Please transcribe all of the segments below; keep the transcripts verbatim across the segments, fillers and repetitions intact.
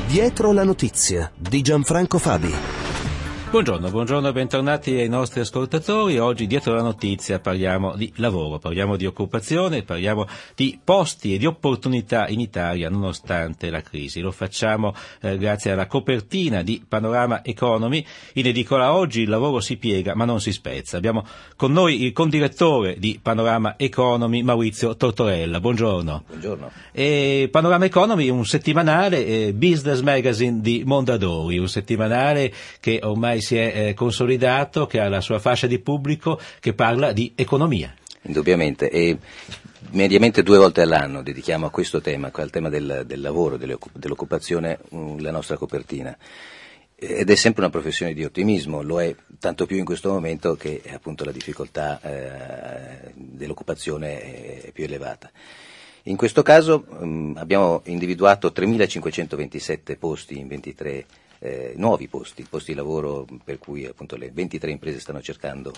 Dietro la notizia di Gianfranco Fabi. Buongiorno, buongiorno e bentornati ai nostri ascoltatori. Oggi dietro la notizia parliamo di lavoro, parliamo di occupazione, parliamo di posti e di opportunità in Italia nonostante la crisi. Lo facciamo eh, grazie alla copertina di Panorama Economy. In edicola oggi il lavoro si piega ma non si spezza. Abbiamo con noi il condirettore di Panorama Economy, Maurizio Tortorella. Buongiorno. Buongiorno. E Panorama Economy è un settimanale eh, business magazine di Mondadori, un settimanale che ormai si è eh, consolidato, che ha la sua fascia di pubblico, che parla di economia. Indubbiamente, e mediamente due volte all'anno dedichiamo a questo tema, al tema del, del lavoro, dell'occupazione, la nostra copertina. Ed è sempre una professione di ottimismo, lo è tanto più in questo momento che appunto la difficoltà eh, dell'occupazione è più elevata. In questo caso mh, abbiamo individuato tremilacinquecentoventisette posti in ventitré eh, nuovi posti, posti di lavoro per cui appunto le ventitré imprese stanno cercando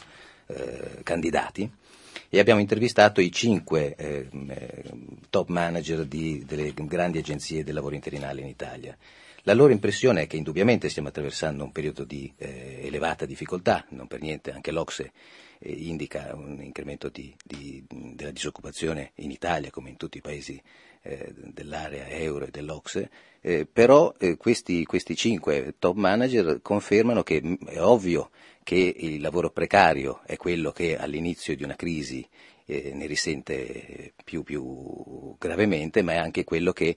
eh, candidati, e abbiamo intervistato i cinque eh, top manager di, delle grandi agenzie del lavoro interinale in Italia. La loro impressione è che indubbiamente stiamo attraversando un periodo di eh, elevata difficoltà, non per niente anche l'Ocse eh, indica un incremento di, di, della disoccupazione in Italia come in tutti i paesi eh, dell'area euro e dell'Ocse, eh, però eh, questi, questi cinque top manager confermano che mh, è ovvio che il lavoro precario è quello che all'inizio di una crisi eh, ne risente più, più gravemente, ma è anche quello che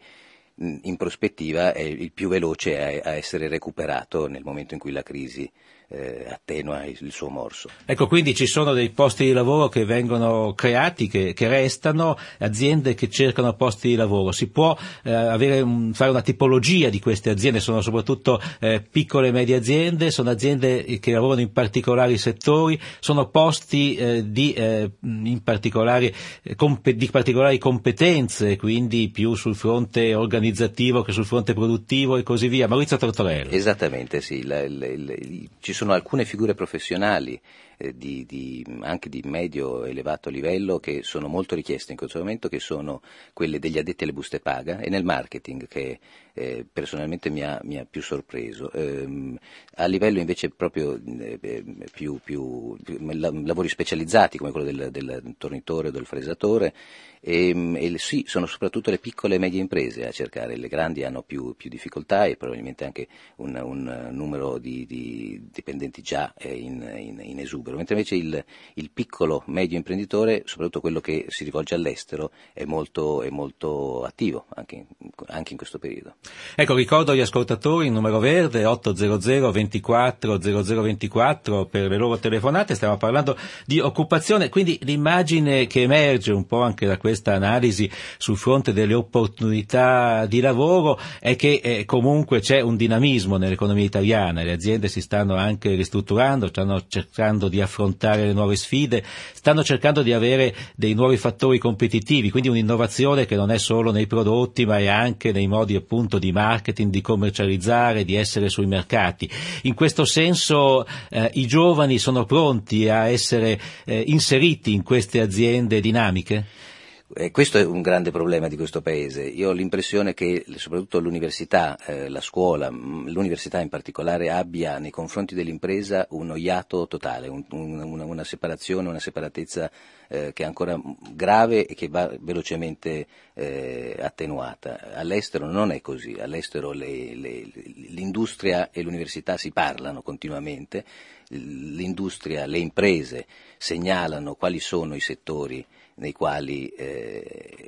in prospettiva è il più veloce a, a essere recuperato nel momento in cui la crisi eh, attenua il, il suo morso. Ecco, quindi ci sono dei posti di lavoro che vengono creati, che, che restano, aziende che cercano posti di lavoro. Si può eh, avere un, fare una tipologia di queste aziende? Sono soprattutto eh, piccole e medie aziende, sono aziende che lavorano in particolari settori, sono posti eh, di, eh, in particolari, eh, comp- di particolari competenze, quindi più sul fronte organizzativo che sul fronte produttivo e così via. Maurizio Tortorella. Esattamente, sì. La, la, la, ci sono alcune figure professionali eh, di, di, anche di medio elevato livello che sono molto richieste in questo momento, che sono quelle degli addetti alle buste paga e nel marketing, che eh, personalmente mi ha, mi ha più sorpreso. Ehm, a livello invece proprio eh, più, più, più lavori specializzati come quello del, del tornitore o del fresatore, e, e sì, sono soprattutto le piccole e medie imprese a cercare, le grandi hanno più, più difficoltà e probabilmente anche un, un numero di, di dipendenti già in, in, in esubero, mentre invece il, il piccolo medio imprenditore, soprattutto quello che si rivolge all'estero, è molto, è molto attivo anche, anche in questo periodo. Ecco, ricordo agli ascoltatori il numero verde otto zero zero ventiquattro zero zero ventiquattro per le loro telefonate. Stiamo parlando di occupazione, quindi l'immagine che emerge un po' anche da questa analisi sul fronte delle opportunità di lavoro è che eh, comunque c'è un dinamismo nell'economia italiana, le aziende si stanno anche ristrutturando, stanno cercando di affrontare le nuove sfide, stanno cercando di avere dei nuovi fattori competitivi, quindi un'innovazione che non è solo nei prodotti ma è anche nei modi appunto di marketing, di commercializzare, di essere sui mercati. In questo senso eh, i giovani sono pronti a essere eh, inseriti in queste aziende dinamiche? Eh, questo è un grande problema di questo paese. Io ho l'impressione che soprattutto l'università, eh, la scuola, l'università in particolare, abbia nei confronti dell'impresa uno iato totale, un, un, una, una separazione, una separatezza eh, che è ancora grave e che va velocemente eh, attenuata. All'estero non è così, all'estero le, le, l'industria e l'università si parlano continuamente, l'industria, le imprese segnalano quali sono i settori nei quali eh,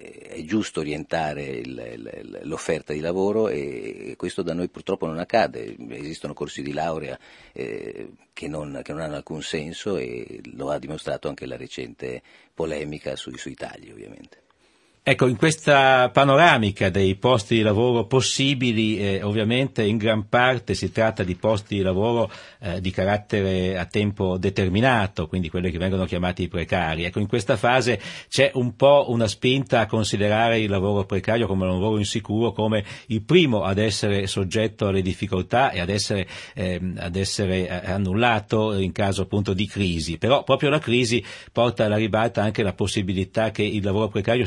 è giusto orientare il, il, l'offerta di lavoro, e questo da noi purtroppo non accade. Esistono corsi di laurea eh, che, non, che non hanno alcun senso, e lo ha dimostrato anche la recente polemica sui, sui tagli, ovviamente. Ecco, in questa panoramica dei posti di lavoro possibili, eh, ovviamente in gran parte si tratta di posti di lavoro eh, di carattere a tempo determinato, quindi quelli che vengono chiamati precari. Ecco, in questa fase c'è un po' una spinta a considerare il lavoro precario come un lavoro insicuro, come il primo ad essere soggetto alle difficoltà e ad essere, eh, ad essere annullato in caso appunto di crisi. Però proprio la crisi porta alla ribalta anche la possibilità che il lavoro precario sia un'opportunità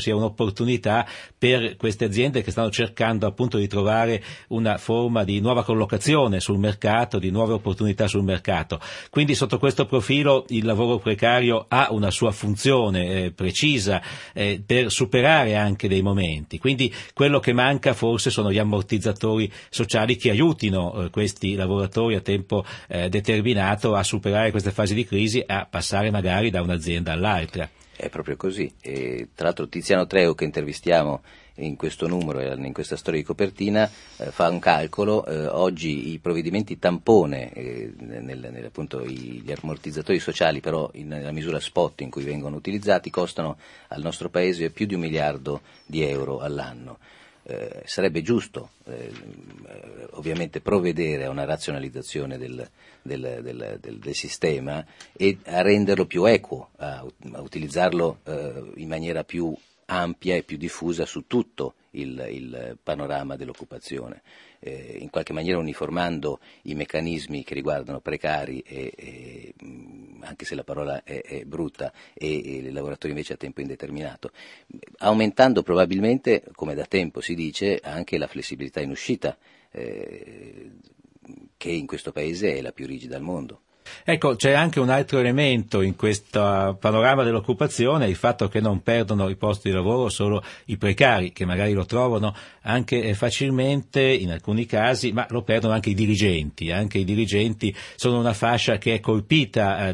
opportunità per queste aziende che stanno cercando appunto di trovare una forma di nuova collocazione sul mercato, di nuove opportunità sul mercato. Quindi sotto questo profilo il lavoro precario ha una sua funzione eh, precisa eh, per superare anche dei momenti. Quindi quello che manca forse sono gli ammortizzatori sociali che aiutino eh, questi lavoratori a tempo eh, determinato a superare queste fasi di crisi e a passare magari da un'azienda all'altra. È proprio così. E, tra l'altro Tiziano Treu, che intervistiamo in questo numero e in questa storia di copertina, eh, fa un calcolo. Eh, oggi i provvedimenti tampone, eh, nel, nel, appunto i, gli ammortizzatori sociali, però in, nella misura spot in cui vengono utilizzati, costano al nostro Paese più di un miliardo di euro all'anno. Eh, sarebbe giusto eh, ovviamente provvedere a una razionalizzazione del, del, del, del, del sistema e a renderlo più equo, a, a utilizzarlo eh, in maniera più ampia e più diffusa su tutto il, il panorama dell'occupazione, eh, in qualche maniera uniformando i meccanismi che riguardano precari e, e anche se la parola è, è brutta, e, e lavoratori invece a tempo indeterminato, aumentando probabilmente, come da tempo si dice, anche la flessibilità in uscita, eh, che in questo paese è la più rigida al mondo. Ecco, c'è anche un altro elemento in questo panorama dell'occupazione, il fatto che non perdono i posti di lavoro solo i precari, che magari lo trovano anche facilmente in alcuni casi, ma lo perdono anche i dirigenti. Anche i dirigenti sono una fascia che è colpita eh,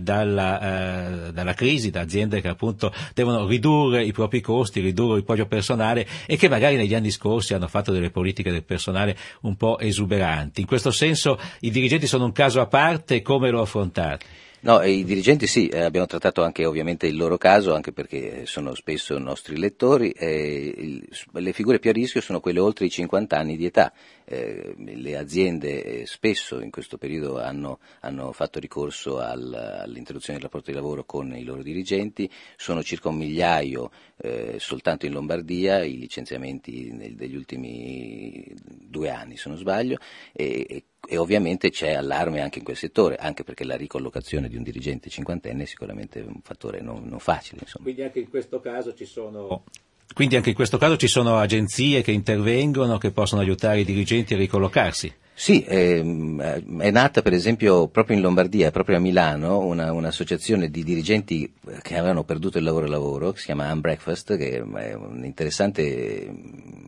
dalla, eh, dalla crisi, da aziende che appunto devono ridurre i propri costi, ridurre il proprio personale e che magari negli anni scorsi hanno fatto delle politiche del personale un po' esuberanti. In questo senso i dirigenti sono un caso a parte, come lo affrontare? No, i dirigenti sì, eh, abbiamo trattato anche ovviamente il loro caso, anche perché sono spesso nostri lettori. Eh, il, le figure più a rischio sono quelle oltre i cinquanta anni di età. Eh, le aziende eh, spesso in questo periodo hanno, hanno fatto ricorso al, all'interruzione del rapporto di lavoro con i loro dirigenti, sono circa un migliaio eh, soltanto in Lombardia i licenziamenti nel, degli ultimi due anni, se non sbaglio, e, e E ovviamente c'è allarme anche in quel settore, anche perché la ricollocazione di un dirigente cinquantenne è sicuramente un fattore non, non facile. Insomma. Quindi anche in questo caso ci sono... Quindi anche in questo caso ci sono agenzie che intervengono, che possono aiutare i dirigenti a ricollocarsi? Sì, ehm, è nata per esempio proprio in Lombardia, proprio a Milano, una, un'associazione di dirigenti che avevano perduto il lavoro lavoro, che si chiama Unbreakfast, che è un interessante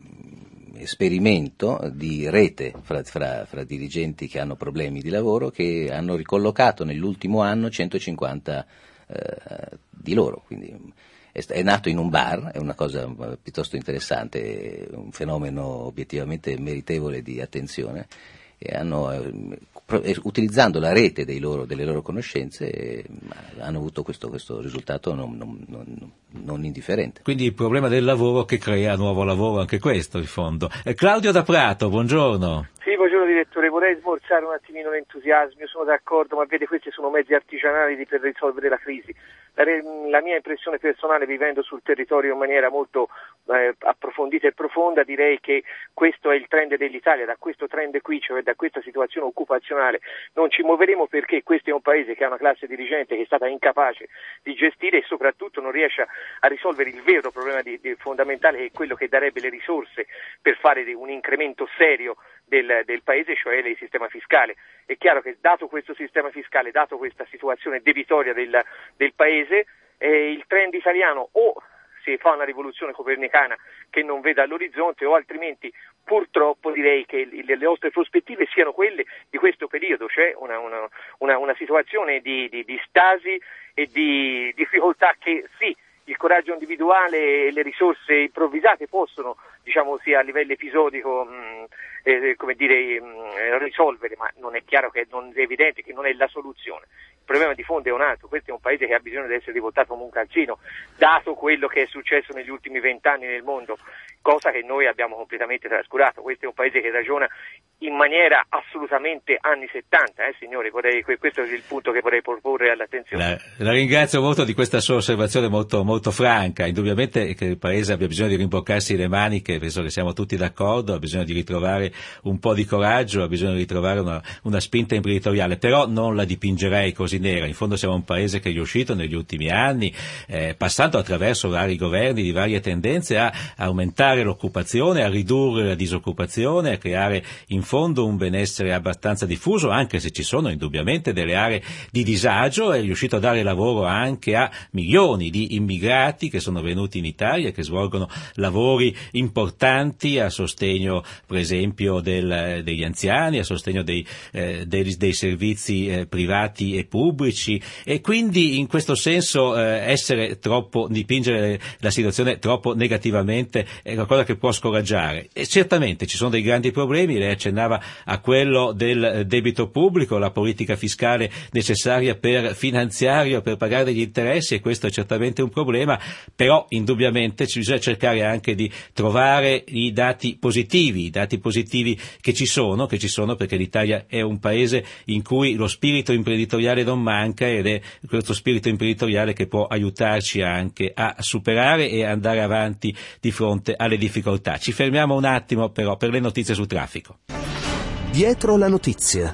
esperimento di rete fra, fra, fra dirigenti che hanno problemi di lavoro, che hanno ricollocato nell'ultimo anno centocinquanta eh, di loro, quindi è, è nato in un bar, è una cosa piuttosto interessante, un fenomeno obiettivamente meritevole di attenzione, e hanno, eh, utilizzando la rete dei loro, delle loro conoscenze, eh, hanno avuto questo, questo risultato non, non, non, non indifferente. Quindi il problema del lavoro che crea nuovo lavoro, anche questo in fondo. Eh, Claudio da Prato, buongiorno. Sì, buongiorno direttore, vorrei smorzare un attimino l'entusiasmo, io sono d'accordo, ma vede, questi sono mezzi artigianali per risolvere la crisi. La, la mia impressione personale, vivendo sul territorio in maniera molto eh, approfondita e profonda, direi che questo è il trend dell'Italia. Da questo trend qui, cioè da questa situazione occupazionale, non ci muoveremo, perché questo è un paese che ha una classe dirigente che è stata incapace di gestire e soprattutto non riesce a, a risolvere il vero problema di, di fondamentale, che è quello che darebbe le risorse per fare un incremento serio del, del paese, cioè il sistema fiscale. È chiaro che dato questo sistema fiscale, dato questa situazione debitoria del, del paese, eh, il trend italiano o si fa una rivoluzione copernicana che non veda all'orizzonte, o altrimenti purtroppo direi che le nostre prospettive siano quelle di questo periodo, cioè una, una, una, una situazione di, di, di stasi e di difficoltà che sì, il coraggio individuale e le risorse improvvisate possono, diciamo sia a livello episodico, mh, eh, come dire, mh, risolvere, ma non è chiaro che non è evidente che non è la soluzione. Il problema di fondo è un altro, questo è un paese che ha bisogno di essere rivoltato come un calzino, dato quello che è successo negli ultimi vent'anni nel mondo, cosa che noi abbiamo completamente trascurato. Questo è un paese che ragiona in maniera assolutamente anni settanta, eh signori, vorrei, questo è il punto che vorrei proporre all'attenzione. La, la ringrazio molto di questa sua osservazione molto, molto franca. Indubbiamente che il paese abbia bisogno di rimboccarsi le maniche, penso che siamo tutti d'accordo, ha bisogno di ritrovare un po' di coraggio, ha bisogno di ritrovare una, una spinta imprenditoriale, però non la dipingerei così così nera. In fondo siamo un paese che è riuscito negli ultimi anni, eh, passando attraverso vari governi di varie tendenze, a aumentare l'occupazione, a ridurre la disoccupazione, a creare in fondo un benessere abbastanza diffuso, anche se ci sono indubbiamente delle aree di disagio. È riuscito a dare lavoro anche a milioni di immigrati che sono venuti in Italia e che svolgono lavori importanti a sostegno, per esempio, del, degli anziani, a sostegno dei, eh, dei, dei servizi eh, privati e pubblici, e quindi in questo senso eh, essere troppo, dipingere la situazione troppo negativamente è qualcosa che può scoraggiare. E certamente ci sono dei grandi problemi, lei accennava a quello del debito pubblico, la politica fiscale necessaria per finanziare o per pagare degli interessi, e questo è certamente un problema, però indubbiamente ci bisogna cercare anche di trovare i dati positivi, i dati positivi che ci sono, che ci sono perché l'Italia è un paese in cui lo spirito imprenditoriale non manca, ed è questo spirito imprenditoriale che può aiutarci anche a superare e andare avanti di fronte alle difficoltà. Ci fermiamo un attimo però per le notizie sul traffico. Dietro la notizia.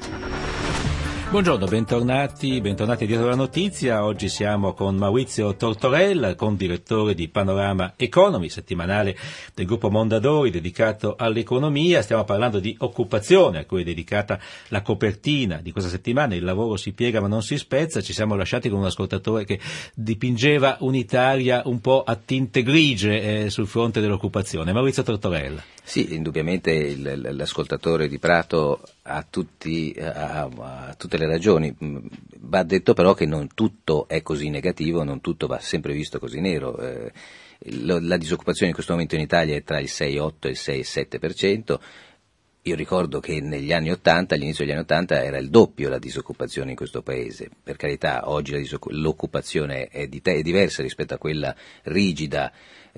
Buongiorno, bentornati, bentornati dietro la notizia. Oggi siamo con Maurizio Tortorella, condirettore di Panorama Economy, settimanale del gruppo Mondadori dedicato all'economia. Stiamo parlando di occupazione, a cui è dedicata la copertina di questa settimana, Il lavoro si piega ma non si spezza. Ci siamo lasciati con un ascoltatore che dipingeva un'Italia un po' a tinte grigie eh, sul fronte dell'occupazione. Maurizio Tortorella. Sì, indubbiamente il, l'ascoltatore di Prato ha, tutti, ha, ha tutte le ragioni. Va detto però che non tutto è così negativo, non tutto va sempre visto così nero. Eh, la disoccupazione in questo momento in Italia è tra il sei virgola otto e il sei virgola sette per cento. Io ricordo che negli anni Ottanta, all'inizio degli anni Ottanta, era il doppio la disoccupazione in questo paese. Per carità, oggi la disoccup- l'occupazione è, di te- è diversa rispetto a quella rigida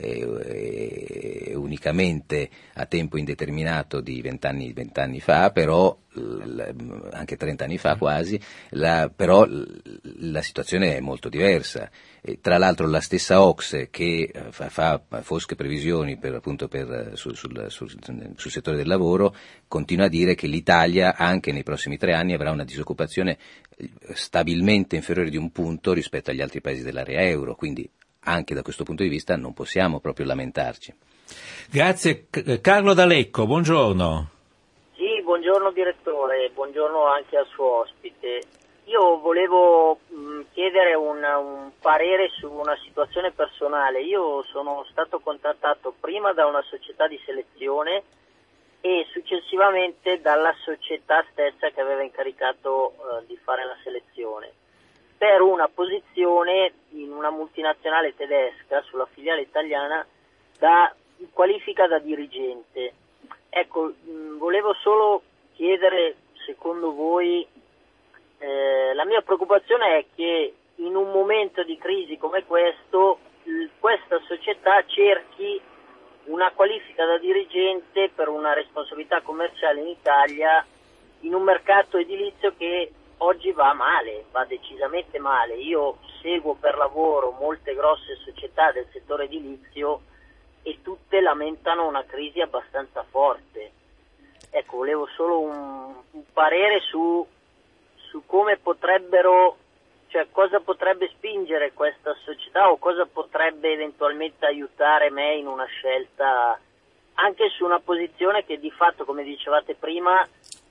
e, e unicamente a tempo indeterminato di vent'anni, vent'anni fa, però l- anche trent'anni fa quasi, la, però l- la situazione è molto diversa. E tra l'altro la stessa O C S E che fa, fa fosche previsioni per, appunto per, sul, sul, sul, sul settore del lavoro continua a dire che l'Italia anche nei prossimi tre anni avrà una disoccupazione stabilmente inferiore di un punto rispetto agli altri paesi dell'area euro, quindi anche da questo punto di vista non possiamo proprio lamentarci. Grazie. Carlo D'Alecco, buongiorno. Sì, buongiorno direttore, buongiorno anche al suo ospite. Io volevo mh, chiedere un, un parere su una situazione personale. Io sono stato contattato prima da una società di selezione e successivamente dalla società stessa che aveva incaricato eh, di fare la selezione per una posizione in una multinazionale tedesca sulla filiale italiana da qualifica da dirigente. Ecco, mh, volevo solo chiedere, secondo voi, eh, la mia preoccupazione è che in un momento di crisi come questo, l- questa società cerchi una qualifica da dirigente per una responsabilità commerciale in Italia in un mercato edilizio che oggi va male, va decisamente male. Io seguo per lavoro molte grosse società del settore edilizio e tutte lamentano una crisi abbastanza forte. Ecco, volevo solo un, un parere su, su come potrebbero, cioè cosa potrebbe spingere questa società o cosa potrebbe eventualmente aiutare me in una scelta anche su una posizione che di fatto, come dicevate prima,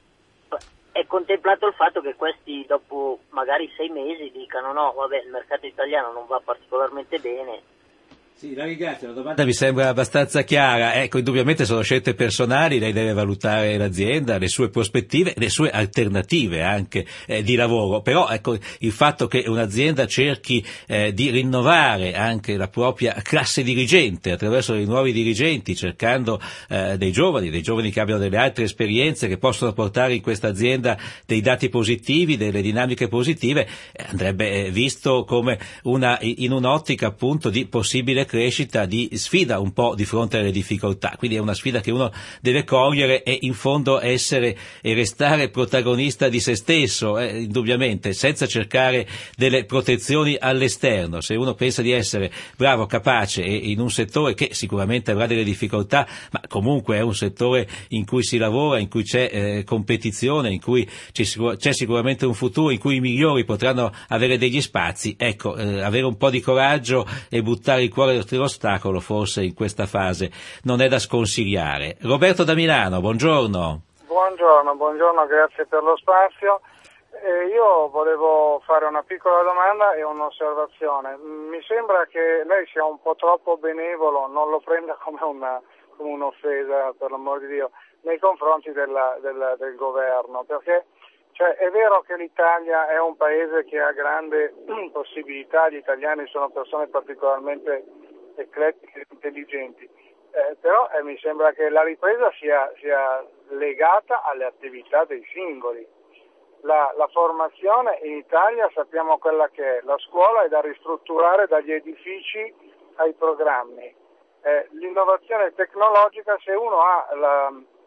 è contemplato il fatto che questi dopo magari sei mesi dicano no, vabbè, il mercato italiano non va particolarmente bene. Sì, la ringrazio, la domanda mi sembra abbastanza chiara. Ecco, indubbiamente sono scelte personali, lei deve valutare l'azienda, le sue prospettive, le sue alternative anche eh, di lavoro, però ecco, il fatto che un'azienda cerchi eh, di rinnovare anche la propria classe dirigente attraverso dei nuovi dirigenti, cercando eh, dei giovani, dei giovani che abbiano delle altre esperienze, che possono portare in questa azienda dei dati positivi, delle dinamiche positive, eh, andrebbe eh, visto come una, in un'ottica appunto di possibile stabile crescita, di sfida un po' di fronte alle difficoltà, quindi è una sfida che uno deve cogliere e in fondo essere e restare protagonista di se stesso, eh, indubbiamente, senza cercare delle protezioni all'esterno. Se uno pensa di essere bravo, capace e in un settore che sicuramente avrà delle difficoltà, ma comunque è un settore in cui si lavora, in cui c'è eh, competizione, in cui c'è, sicur- c'è sicuramente un futuro, in cui i migliori potranno avere degli spazi, ecco, eh, avere un po' di coraggio e buttare il cuore oltre l'ostacolo forse in questa fase non è da sconsigliare. Roberto da Milano, buongiorno. Buongiorno, buongiorno, grazie per lo spazio. Eh, io volevo fare una piccola domanda e un'osservazione. Mi sembra che lei sia un po' troppo benevolo, non lo prenda come, una, come un'offesa, per l'amor di Dio, nei confronti della, della, del governo, perché cioè, è vero che l'Italia è un paese che ha grande possibilità, gli italiani sono persone particolarmente eclettiche e intelligenti, eh, però eh, mi sembra che la ripresa sia, sia legata alle attività dei singoli. La, la formazione in Italia sappiamo quella che è, la scuola è da ristrutturare dagli edifici ai programmi. Eh, l'innovazione tecnologica, se uno ha la,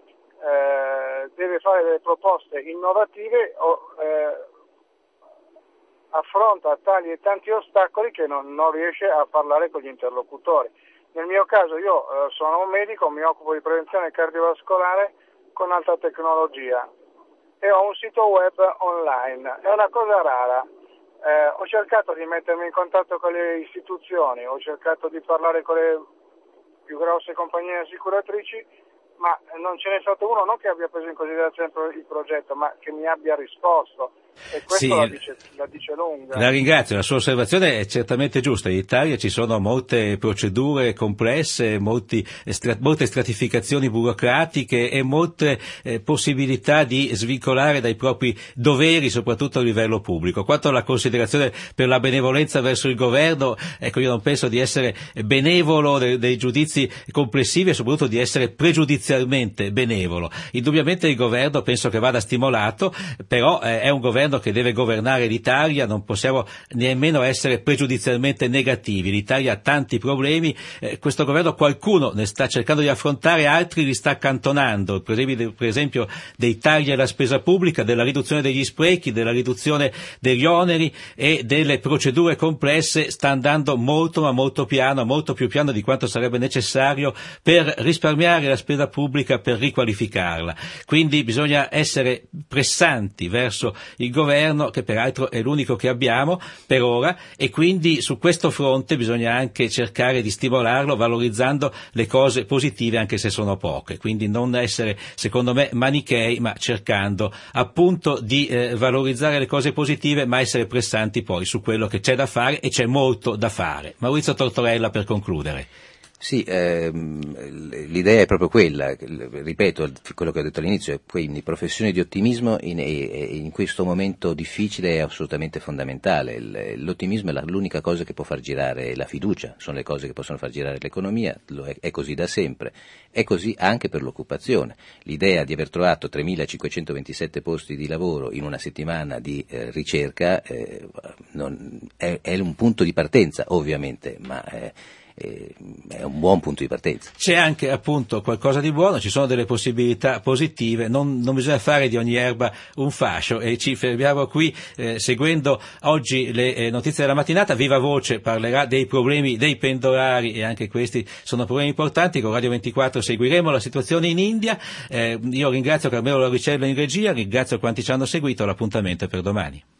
eh, deve fare delle proposte innovative, o, eh, affronta tali e tanti ostacoli che non, non riesce a parlare con gli interlocutori. Nel mio caso io eh, sono un medico, mi occupo di prevenzione cardiovascolare con alta tecnologia e ho un sito web online. È una cosa rara. Eh, ho cercato di mettermi in contatto con le istituzioni, ho cercato di parlare con le più grosse compagnie assicuratrici, ma non ce n'è stato uno non che abbia preso in considerazione il progetto, ma che mi abbia risposto. E questo sì, la, dice, la dice lunga. La ringrazio, la sua osservazione è certamente giusta. In Italia ci sono molte procedure complesse, molti, stra, molte stratificazioni burocratiche e molte eh, possibilità di svincolare dai propri doveri, soprattutto a livello pubblico. Quanto alla considerazione per la benevolenza verso il governo, ecco, io non penso di essere benevolo dei, dei giudizi complessivi e soprattutto di essere pregiudizialmente benevolo. Indubbiamente il governo penso che vada stimolato, però eh, è un governo che deve governare l'Italia, non possiamo nemmeno essere pregiudizialmente negativi. L'Italia ha tanti problemi, eh, questo governo qualcuno ne sta cercando di affrontare, altri li sta accantonando, per esempio, per esempio dei tagli alla spesa pubblica, della riduzione degli sprechi, della riduzione degli oneri e delle procedure complesse, sta andando molto ma molto piano, molto più piano di quanto sarebbe necessario per risparmiare la spesa pubblica, per riqualificarla. Quindi bisogna essere pressanti verso il governo, che peraltro è l'unico che abbiamo per ora, e quindi su questo fronte bisogna anche cercare di stimolarlo valorizzando le cose positive anche se sono poche, quindi non essere secondo me manichei, ma cercando appunto di eh, valorizzare le cose positive, ma essere pressanti poi su quello che c'è da fare, e c'è molto da fare. Maurizio Tortorella, per concludere. Sì, ehm, l'idea è proprio quella, ripeto quello che ho detto all'inizio, quindi professione di ottimismo in, in questo momento difficile è assolutamente fondamentale. L'ottimismo è l'unica cosa che può far girare la fiducia, sono le cose che possono far girare l'economia, lo è, è così da sempre, è così anche per l'occupazione. L'idea di aver trovato tremilacinquecentoventisette posti di lavoro in una settimana di eh, ricerca eh, non, è, è un punto di partenza ovviamente, ma eh, è un buon punto di partenza. C'è anche appunto qualcosa di buono, ci sono delle possibilità positive, non, non bisogna fare di ogni erba un fascio, e ci fermiamo qui eh, seguendo oggi le eh, notizie della mattinata. Viva Voce parlerà dei problemi dei pendolari, e anche questi sono problemi importanti. Con Radio ventiquattro seguiremo la situazione in India. Eh, io ringrazio Carmelo Lauricello in regia, ringrazio quanti ci hanno seguito, l'appuntamento è per domani.